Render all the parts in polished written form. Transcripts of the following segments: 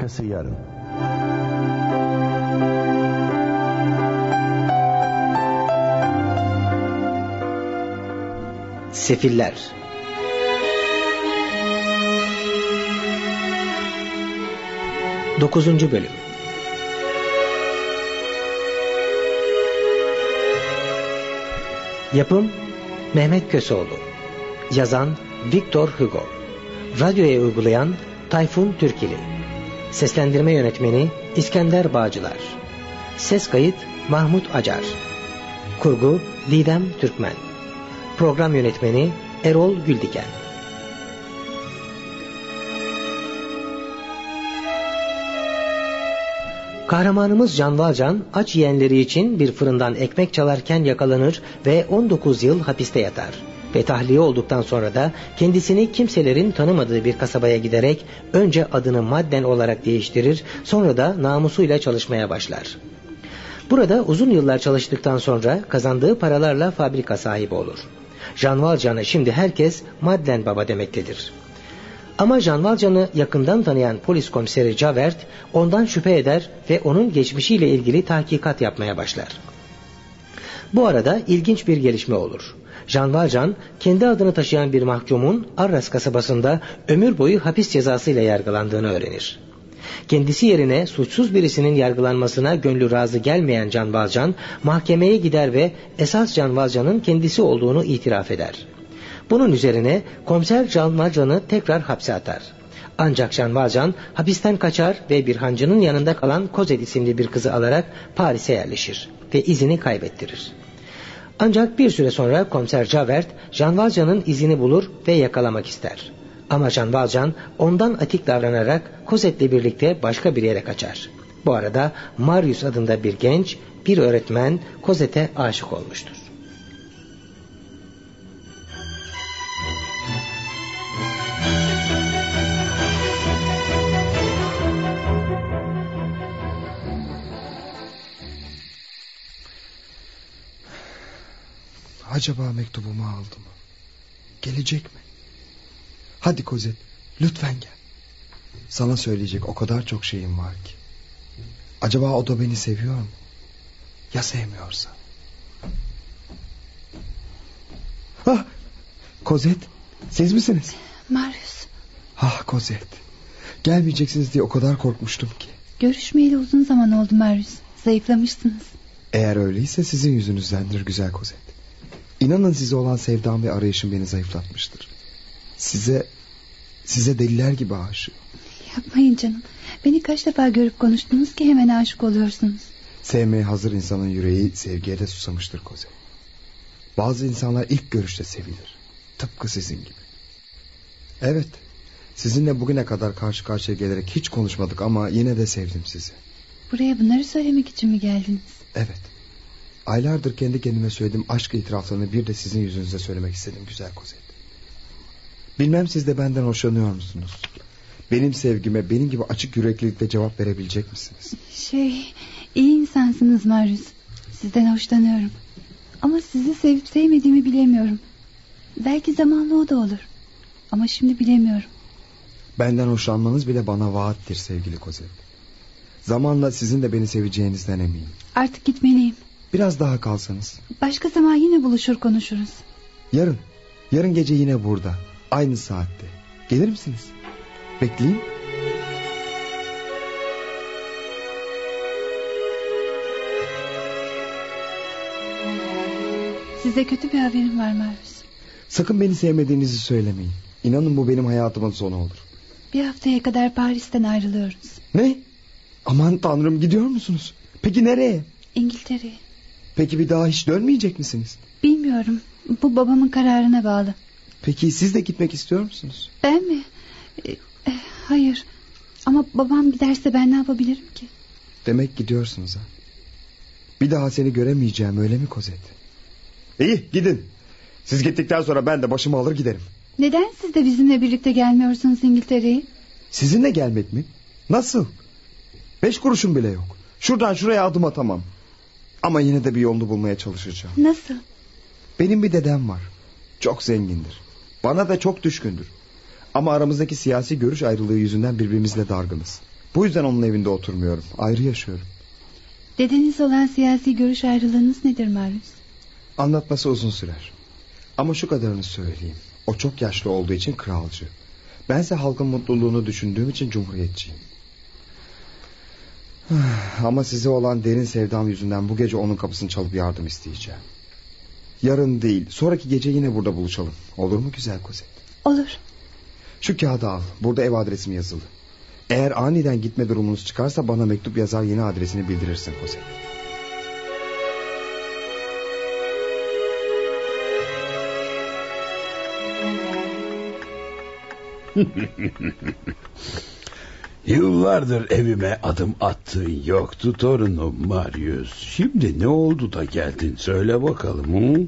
Arkası yarın. Sefiller. Dokuzuncu bölüm. Yapım Mehmet Köseoğlu. Yazan Victor Hugo. Radyoya uygulayan Tayfun Türkili. Seslendirme yönetmeni İskender Bağcılar. Ses kayıt Mahmut Acar. Kurgu Didem Türkmen. Program yönetmeni Erol Güldiken. Kahramanımız Can Valcan aç yeğenleri için bir fırından ekmek çalarken yakalanır ve 19 yıl hapiste yatar. Ve tahliye olduktan sonra da kendisini kimselerin tanımadığı bir kasabaya giderek önce adını Madden olarak değiştirir, sonra da namusuyla çalışmaya başlar. Burada uzun yıllar çalıştıktan sonra kazandığı paralarla fabrika sahibi olur. Can Valcan'a şimdi herkes Madden Baba demektedir. Ama Can Valcan'ı yakından tanıyan polis komiseri Javert ondan şüphe eder ve onun geçmişiyle ilgili tahkikat yapmaya başlar. Bu arada ilginç bir gelişme olur. Can Valcan kendi adını taşıyan bir mahkumun Arras kasabasında ömür boyu hapis cezasıyla yargılandığını öğrenir. Kendisi yerine suçsuz birisinin yargılanmasına gönlü razı gelmeyen Can Valcan mahkemeye gider ve esas Can Valcan'ın kendisi olduğunu itiraf eder. Bunun üzerine komiser Can Valcan'ı tekrar hapse atar. Ancak Can Valcan hapisten kaçar ve bir hancının yanında kalan Cosette isimli bir kızı alarak Paris'e yerleşir ve izini kaybettirir. Ancak bir süre sonra komiser Javert Can Valcan'ın izini bulur ve yakalamak ister. Ama Can Valcan ondan atik davranarak Cosette'le birlikte başka bir yere kaçar. Bu arada Marius adında bir genç, bir öğretmen Cosette'e aşık olmuştur. Acaba mektubumu aldı mı? Gelecek mi? Hadi Cosette, lütfen gel. Sana söyleyecek o kadar çok şeyim var ki. Acaba o da beni seviyor mu? Ya sevmiyorsa? Ah, Cosette, siz misiniz? Marius. Ah Cosette, gelmeyeceksiniz diye o kadar korkmuştum ki. Görüşmeyeli uzun zaman oldu Marius. Zayıflamışsınız. Eğer öyleyse sizin yüzünüzdendir güzel Cosette. İnanın size olan sevdam ve arayışım beni zayıflatmıştır. Size deliler gibi aşığım. Yapmayın canım. Beni kaç defa görüp konuştunuz ki hemen aşık oluyorsunuz. Sevmeye hazır insanın yüreği sevgiye de susamıştır Cosette. Bazı insanlar ilk görüşte sevilir. Tıpkı sizin gibi. Evet, sizinle bugüne kadar karşı karşıya gelerek hiç konuşmadık ama yine de sevdim sizi. Buraya bunları söylemek için mi geldiniz? Evet. Aylardır kendi kendime söylediğim aşk itiraflarını bir de sizin yüzünüze söylemek istedim güzel Cosette. Bilmem siz de benden hoşlanıyor musunuz? Benim sevgime benim gibi açık yüreklilikle cevap verebilecek misiniz? İyi insansınız Marius. Sizden hoşlanıyorum. Ama sizi sevip sevmediğimi bilemiyorum. Belki zamanla o da olur. Ama şimdi bilemiyorum. Benden hoşlanmanız bile bana vaattir sevgili Cosette. Zamanla sizin de beni seveceğinizden eminim. Artık gitmeliyim. Biraz daha kalsanız. Başka zaman yine buluşur konuşuruz. Yarın gece yine burada. Aynı saatte. Gelir misiniz? Bekleyeyim. Size kötü bir haberim var Marius. Sakın beni sevmediğinizi söylemeyin. İnanın bu benim hayatımın sonu olur. Bir haftaya kadar Paris'ten ayrılıyoruz. Ne? Aman tanrım, gidiyor musunuz? Peki nereye? İngiltere'ye. Peki bir daha hiç dönmeyecek misiniz? Bilmiyorum. Bu babamın kararına bağlı. Peki siz de gitmek istiyor musunuz? Ben mi? Hayır. Ama babam giderse ben ne yapabilirim ki? Demek gidiyorsunuz ha. Bir daha seni göremeyeceğim, öyle mi Cosette? İyi, gidin. Siz gittikten sonra ben de başımı alır giderim. Neden siz de bizimle birlikte gelmiyorsunuz İngiltere'ye? Sizinle gelmek mi? Nasıl? 5 kuruşum bile yok. Şuradan şuraya adım atamam. Ama yine de bir yolunu bulmaya çalışacağım. Nasıl? Benim bir dedem var. Çok zengindir. Bana da çok düşkündür. Ama aramızdaki siyasi görüş ayrılığı yüzünden birbirimizle dargınız. Bu yüzden onun evinde oturmuyorum. Ayrı yaşıyorum. Dedeniz olan siyasi görüş ayrılığınız nedir Marius? Anlatması uzun sürer. Ama şu kadarını söyleyeyim. O çok yaşlı olduğu için kralcı. Bense halkın mutluluğunu düşündüğüm için cumhuriyetçiyim. Ama size olan derin sevdam yüzünden bu gece onun kapısını çalıp yardım isteyeceğim. Yarın değil, sonraki gece yine burada buluşalım. Olur mu güzel Cosette? Olur. Şu kağıdı al. Burada ev adresim yazılı. Eğer aniden gitme durumunuz çıkarsa bana mektup yazar, yeni adresini bildirirsin Cosette. Yıllardır evime adım attığın yoktu torunum Marius. Şimdi ne oldu da geldin, söyle bakalım. Hı?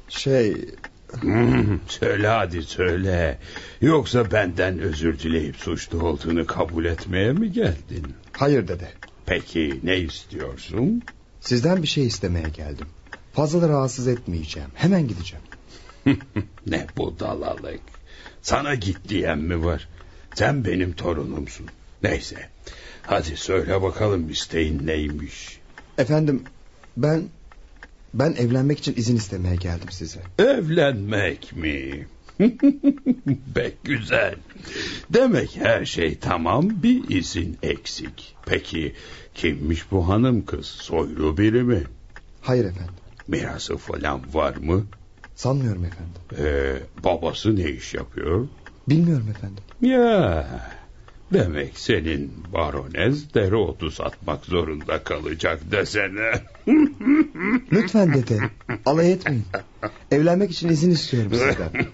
Söyle hadi söyle. Yoksa benden özür dileyip suçlu olduğunu kabul etmeye mi geldin? Hayır dede. Peki ne istiyorsun? Sizden bir şey istemeye geldim. Fazla rahatsız etmeyeceğim. Hemen gideceğim. Ne budalalık. Sana git diyen mi var? Sen benim torunumsun. Neyse. Hadi söyle bakalım, isteğin neymiş? Efendim, ben evlenmek için izin istemeye geldim size. Evlenmek mi? Pek güzel. Demek her şey tamam, bir izin eksik. Peki kimmiş bu hanım kız? Soylu biri mi? Hayır efendim. Mirası falan var mı? Sanmıyorum efendim. Babası ne iş yapıyor? Bilmiyorum efendim. Ya, demek senin baronez dereotu satmak zorunda kalacak desene. Lütfen dede, alay etmeyin. Evlenmek için izin istiyorum sizden.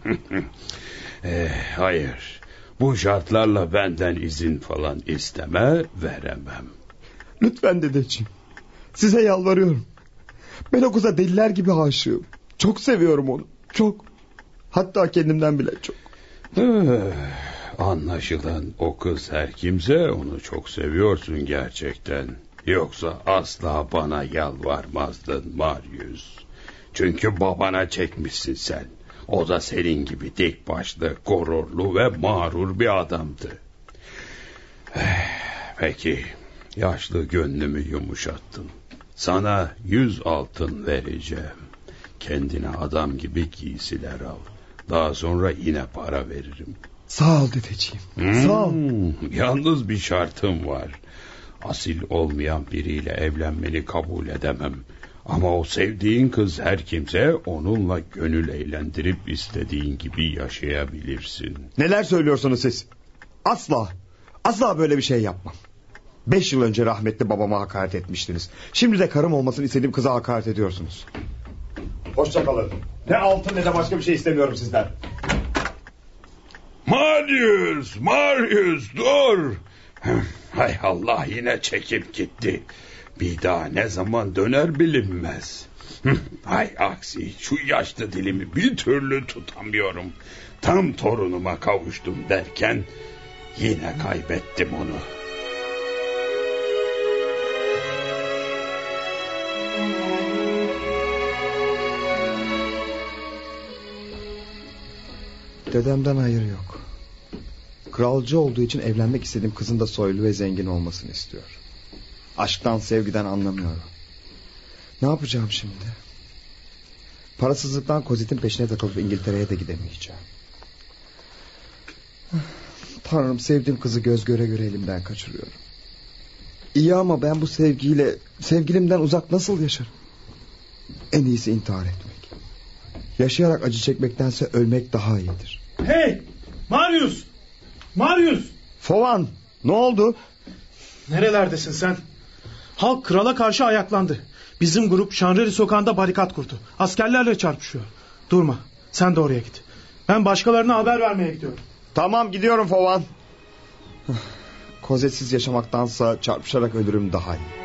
Hayır, bu şartlarla benden izin falan isteme, veremem. Lütfen dedeciğim, size yalvarıyorum. Ben o kıza deliler gibi aşığım. Çok seviyorum onu, çok. Hatta kendimden bile çok. Anlaşılan o kız her kimse onu çok seviyorsun gerçekten. Yoksa asla bana yalvarmazdın Marius. Çünkü babana çekmişsin sen. O da senin gibi dik başlı, gururlu ve mağrur bir adamdı. Peki, yaşlı gönlümü yumuşattın. Sana 100 altın vereceğim. Kendine adam gibi giysiler al. Daha sonra yine para veririm. Sağ ol dedeciğim. Sağ ol. Yalnız bir şartım var. Asil olmayan biriyle evlenmeni kabul edemem. Ama o sevdiğin kız her kimse, onunla gönül eğlendirip istediğin gibi yaşayabilirsin. Neler söylüyorsunuz siz? Asla böyle bir şey yapmam. 5 yıl önce rahmetli babama hakaret etmiştiniz. Şimdi de karım olmasını istediğim kıza hakaret ediyorsunuz. Hoşça kalın. Ne altın ne de başka bir şey istemiyorum sizden. Marius dur. Hay Allah, yine çekip gitti. Bir daha ne zaman döner bilinmez. Hay aksi, şu yaşlı dilimi bir türlü tutamıyorum. Tam torunuma kavuştum derken yine kaybettim onu. Dedemden hayır yok. Kralcı olduğu için evlenmek istediğim kızın da soylu ve zengin olmasını istiyor. Aşktan, sevgiden anlamıyor. Ne yapacağım şimdi? Parasızlıktan Cosette'in peşine takılıp İngiltere'ye de gidemeyeceğim. Tanrım, sevdiğim kızı göz göre göre elimden kaçırıyorum. İyi ama ben bu sevgiyle sevgilimden uzak nasıl yaşarım? En iyisi intihar etmek. Yaşayarak acı çekmektense ölmek daha iyidir. Hey! Marius! Fovan, ne oldu? Nerelerdesin sen? Halk krala karşı ayaklandı. Bizim grup Şanreli sokağında barikat kurdu. Askerlerle çarpışıyor. Durma, sen de oraya git. Ben başkalarına haber vermeye gidiyorum. Tamam, gidiyorum Fovan. Cosette'siz yaşamaktansa çarpışarak ölürüm daha iyi.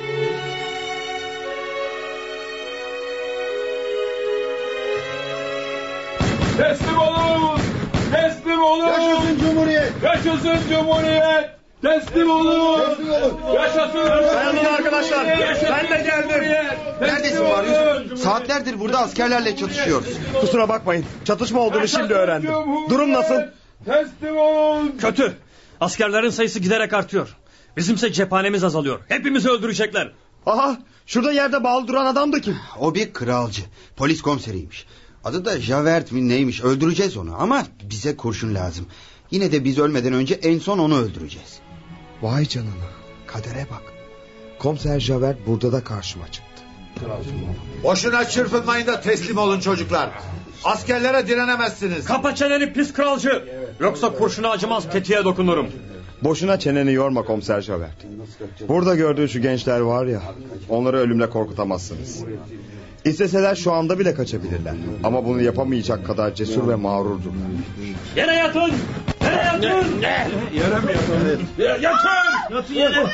Teslim olun! Teslim olun! Yaşasın Cumhuriyet! Yaşasın Cumhuriyet! Teslim olun! Yaşasın! Dayanın arkadaşlar! Ben de geldim! Neredesin Marius? Saatlerdir burada askerlerle çatışıyoruz. Kusura bakmayın, çatışma olduğunu şimdi öğrendim. Durum nasıl? Teslim olun! Kötü. Askerlerin sayısı giderek artıyor. Bizimse cephanemiz azalıyor. Hepimizi öldürecekler. Aha, şurada yerde bağlı duran adam da kim? O bir kralcı. Polis komiseriymiş. Adı da Javert mi neymiş, öldüreceğiz onu. Ama bize kurşun lazım. Yine de biz ölmeden önce en son onu öldüreceğiz. Vay canına, kadere bak. Komiser Javert burada da karşıma çıktı. Boşuna çırpınmayın da teslim olun çocuklar. Askerlere direnemezsiniz. Kapa çeneni pis kralcı. Yoksa kurşuna acımaz, tetiğe dokunurum. Boşuna çeneni yorma komiser Javert. Burada gördüğü şu gençler var ya, onları ölümle korkutamazsınız. İsteseler şu anda bile kaçabilirler. Ama bunu yapamayacak kadar cesur ve mağrurdurlar. Yere yatın! Yere yatın! Yere mi yatın? Yatın! Yatın yere!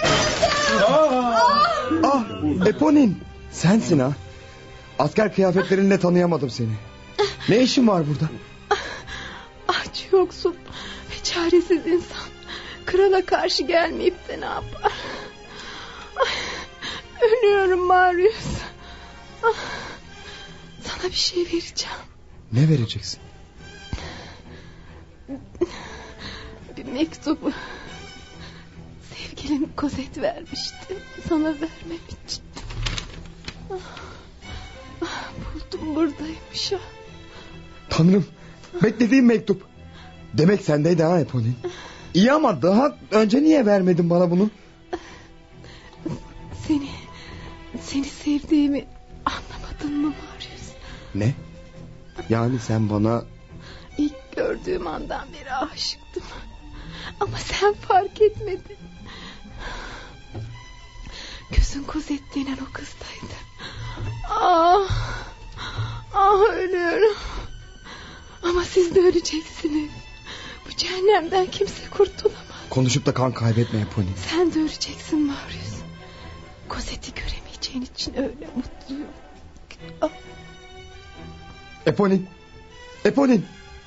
Ah, Eponin, sensin ha. Asker kıyafetlerinle tanıyamadım seni. Ne işin var burada? Aç, yoksul ve çaresiz insan krala karşı gelmeyip de ne yapar? Ölüyorum Marius. Sana bir şey vereceğim. Ne vereceksin? Bir mektubu sevgilim Cosette vermişti sana vermem için. Buldum, buradaymış o. Tanrım, beklediğim mektup. Demek sendeydi ha Eponin. İyi ama daha önce niye vermedin bana bunu? Seni sevdiğimi anlamadın mı Marius? Ne? Yani sen bana... İlk gördüğüm andan beri aşıktım. Ama sen fark etmedin. Gözün Cosette denen o kızdaydı. Ölüyorum. Ama siz de öleceksiniz. Bu cehennemden kimse kurtulamaz. Konuşup da kan kaybetme Eponin. Sen de öleceksin Marius. Cosette'i göremeyeceğin için öyle mutluyum. Eponin. Eponin.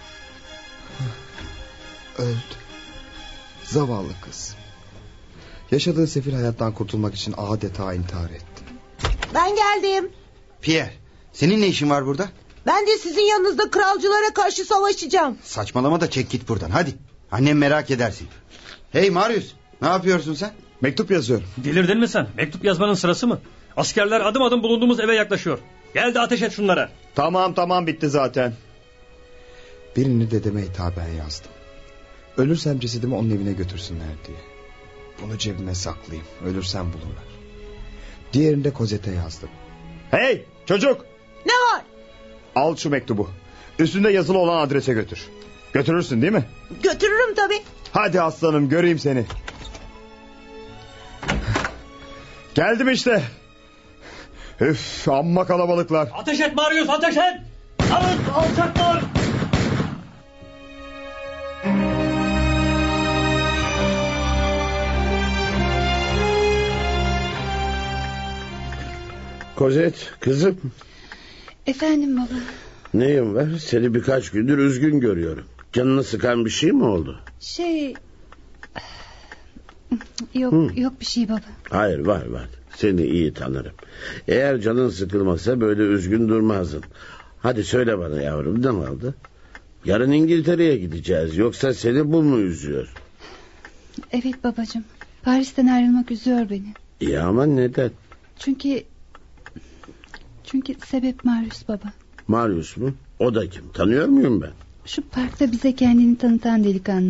Öldü. Zavallı kız. Yaşadığı sefil hayattan kurtulmak için adeta intihar etti. Ben geldim. Pierre, senin ne işin var burada? Ben de sizin yanınızda kralcılara karşı savaşacağım. Saçmalama da çek git buradan hadi. Annem merak edersin. Hey Marius, ne yapıyorsun sen? Mektup yazıyorum. Delirdin mi sen? Mektup yazmanın sırası mı? Askerler adım adım bulunduğumuz eve yaklaşıyor. Gel de ateş et şunlara. Tamam bitti zaten. Birini dedeme hitaben yazdım. Ölürsem cesedimi onun evine götürsünler diye. Bunu cebime saklayayım. Ölürsem bulurlar. Diğerini de Cosette'e yazdım. Hey çocuk! Ne var? Al şu mektubu. Üstünde yazılı olan adrese götür. Götürürsün değil mi? Götürürüm tabii. Hadi aslanım, göreyim seni. Geldim işte. Üf, amma kalabalıklar. Ateş et Marius, ateş et! Alın, alçaklar! Cosette, kızım. Efendim baba. Neyin var? Seni birkaç gündür üzgün görüyorum. Canını sıkan bir şey mi oldu? Yok bir şey baba. Hayır, var. Seni iyi tanırım. Eğer canın sıkılmasa böyle üzgün durmazdın. Hadi söyle bana yavrum, ne oldu? Yarın İngiltere'ye gideceğiz. Yoksa seni bu mu üzüyor? Evet babacığım. Paris'ten ayrılmak üzüyor beni. İyi ama neden? Çünkü sebep Marius baba. Marius mu? O da kim? Tanıyor muyum ben? Şu parkta bize kendini tanıtan delikanlı.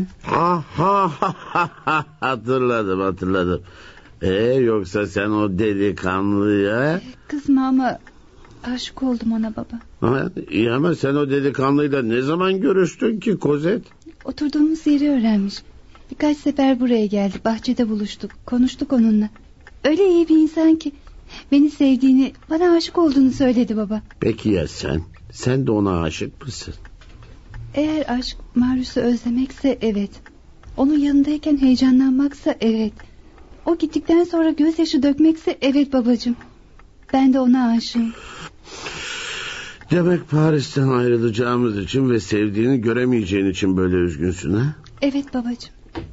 Hatırladım. Yoksa sen o delikanlıya... Kızma ama aşık oldum ona baba. İyi ama sen o delikanlıyla ne zaman görüştün ki Cosette? Oturduğumuz yeri öğrenmiş. Birkaç sefer buraya geldi. Bahçede buluştuk. Konuştuk onunla. Öyle iyi bir insan ki beni sevdiğini, bana aşık olduğunu söyledi baba. Peki ya sen? Sen de ona aşık mısın? Eğer aşk Marius'u özlemekse evet. Onun yanındayken heyecanlanmaksa evet. O gittikten sonra gözyaşı dökmekse evet babacığım. Ben de ona aşığım. Demek Paris'ten ayrılacağımız için ve sevdiğini göremeyeceğin için böyle üzgünsün ha? Evet babacığım.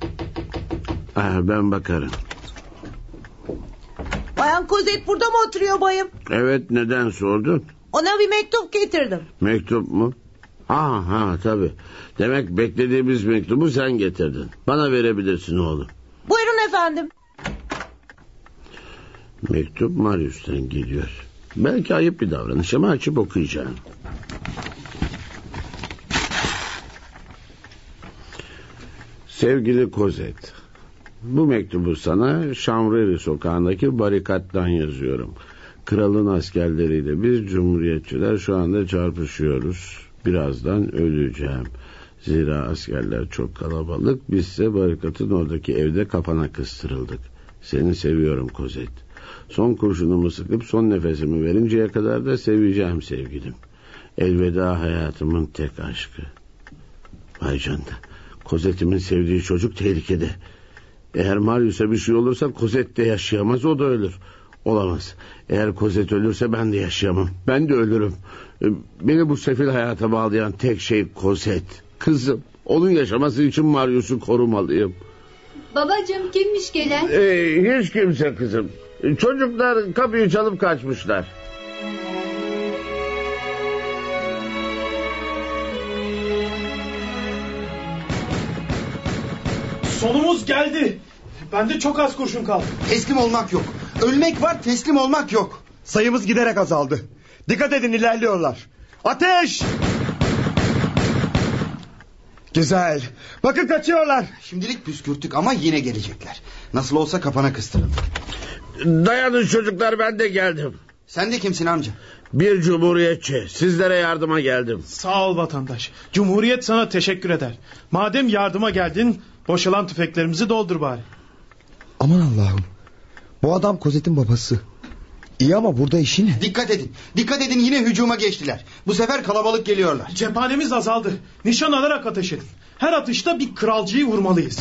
Ben bakarım. Bayan Cosette burada mı oturuyor bayım? Evet, neden sordun? Ona bir mektup getirdim. Mektup mu? Tabii. Demek beklediğimiz mektubu sen getirdin. Bana verebilirsin oğlum. Buyurun efendim. Mektup Marius'tan geliyor. Belki ayıp bir davranış ama açıp okuyacağım. Sevgili Cosette, bu mektubu sana Chanvrerie sokağındaki barikattan yazıyorum. Kralın askerleriyle biz cumhuriyetçiler şu anda çarpışıyoruz. Birazdan öleceğim. Zira askerler çok kalabalık. Bizse barikatın oradaki evde kafana kıstırıldık. Seni seviyorum Cosette. Son kurşunumu sıkıp son nefesimi verinceye kadar da seveceğim sevgilim. Elveda hayatımın tek aşkı. Vay canına. Cosette'imin sevdiği çocuk tehlikede. Eğer Marius'a bir şey olursa Cosette de yaşayamaz, o da ölür. Olamaz. Eğer Cosette ölürse ben de yaşayamam. Ben de ölürüm. Beni bu sefil hayata bağlayan tek şey Cosette. Kızım. Onun yaşaması için Marius'u korumalıyım. Babacığım, kimmiş gelen? Hiç kimse kızım. Çocuklar kapıyı çalıp kaçmışlar. Sonumuz geldi. Bende çok az kurşun kaldı. Teslim olmak yok. Ölmek var, teslim olmak yok. Sayımız giderek azaldı. Dikkat edin, ilerliyorlar. Ateş! Güzel. Bakın kaçıyorlar. Şimdilik püskürttük ama yine gelecekler. Nasıl olsa kafana kıstırıldık. Dayanın çocuklar, ben de geldim. Sen de kimsin amca? Bir cumhuriyetçi. Sizlere yardıma geldim. Sağ ol vatandaş. Cumhuriyet sana teşekkür eder. Madem yardıma geldin, boşalan tüfeklerimizi doldur bari. Aman Allah'ım. Bu adam Cosette'in babası. İyi ama burada işi ne? Dikkat edin. Dikkat edin, yine hücuma geçtiler. Bu sefer kalabalık geliyorlar. Cephanemiz azaldı. Nişan alarak ateş edin. Her atışta bir kralcıyı vurmalıyız.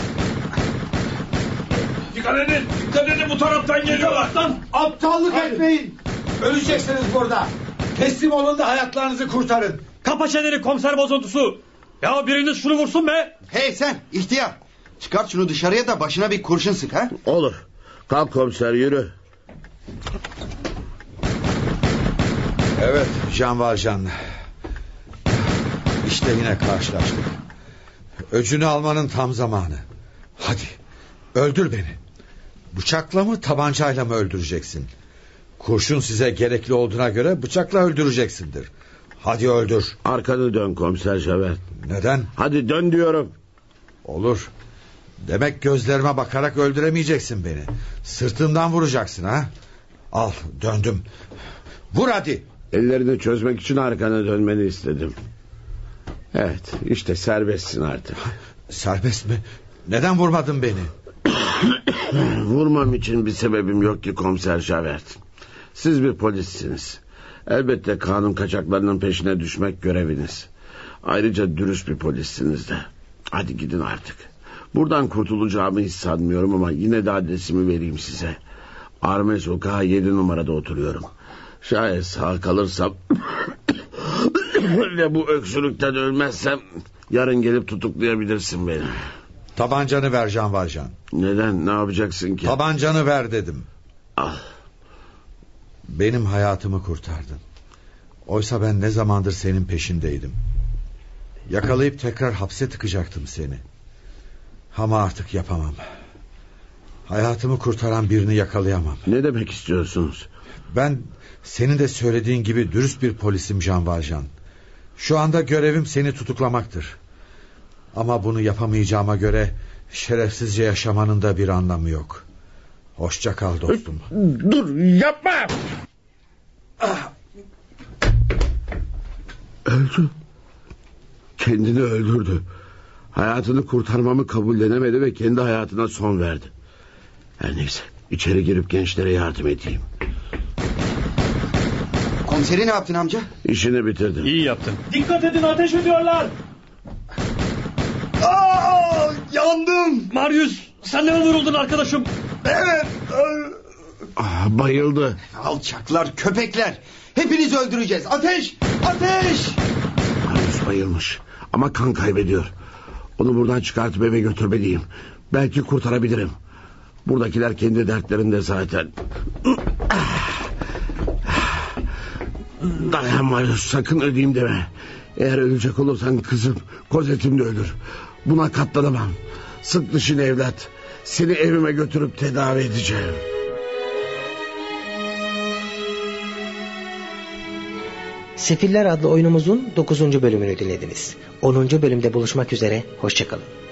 Dikkat edin. Dikkat edin, bu taraftan geliyorlar. Aptallık etmeyin. Öleceksiniz burada. Teslim olun da hayatlarınızı kurtarın. Kapa çeneni komiser bozuntusu. Ya biriniz şunu vursun be. Hey sen ihtiyar. Çıkart şunu dışarıya da başına bir kurşun sık ha. Olur. Kalk komiser, yürü. Evet Jean Valjean. İşte yine karşılaştık. Öcünü almanın tam zamanı. Hadi öldür beni. Bıçakla mı, tabancayla mı öldüreceksin? Kurşun size gerekli olduğuna göre bıçakla öldüreceksindir. Hadi öldür. Arkanı dön komiser Javert. Neden? Hadi dön diyorum. Olur. Demek gözlerime bakarak öldüremeyeceksin beni. Sırtından vuracaksın ha. Al, döndüm. Vur hadi. Ellerini çözmek için arkana dönmeni istedim. Evet, işte serbestsin artık. Serbest mi? Neden vurmadın beni? Vurmam için bir sebebim yok ki komiser Javert. Siz bir polissiniz. Elbette kanun kaçaklarının peşine düşmek göreviniz. Ayrıca dürüst bir polissiniz de. Hadi gidin artık. Buradan kurtulacağımı hiç sanmıyorum ama yine de adresimi vereyim size. Arme Sokağı 7 numarada oturuyorum. Şayet sağ kalırsam ve bu öksürükten ölmezsem yarın gelip tutuklayabilirsin beni. Tabancanı ver Jean Valjean. Neden? Ne yapacaksın ki? Tabancanı ver dedim. Al. Benim hayatımı kurtardın. Oysa ben ne zamandır senin peşindeydim. Yakalayıp tekrar hapse tıkacaktım seni. Ama artık yapamam. Hayatımı kurtaran birini yakalayamam. Ne demek istiyorsunuz? Ben senin de söylediğin gibi dürüst bir polisim Jean Valjean. Şu anda görevim seni tutuklamaktır. Ama bunu yapamayacağıma göre şerefsizce yaşamanın da bir anlamı yok. Hoşça kal dostum. Dur, yapma. Öldü. Kendini öldürdü. Hayatını kurtarmamı kabullenemedi ve kendi hayatına son verdi. Her neyse, içeri girip gençlere yardım edeyim. Komiseri ne yaptın amca? İşini bitirdim. İyi yaptın. Dikkat edin, ateş ediyorlar. Yandım. Marius, sen de mi vuruldun arkadaşım? Evet. Bayıldı. Alçaklar, köpekler. Hepinizi öldüreceğiz. Ateş! Ateş! Marius bayılmış ama kan kaybediyor. Onu buradan çıkartıp eve götürmeliyim. Belki kurtarabilirim. Buradakiler kendi dertlerinde zaten. Dayan Marius, sakın öleyim deme. Eğer ölecek olursan kızım, Cosette'im de ölür. Buna katlanamam. Sık dişini evlat. Seni evime götürüp tedavi edeceğim. Sefiller adlı oyunumuzun 9. bölümünü dinlediniz. 10. bölümde buluşmak üzere, hoşçakalın.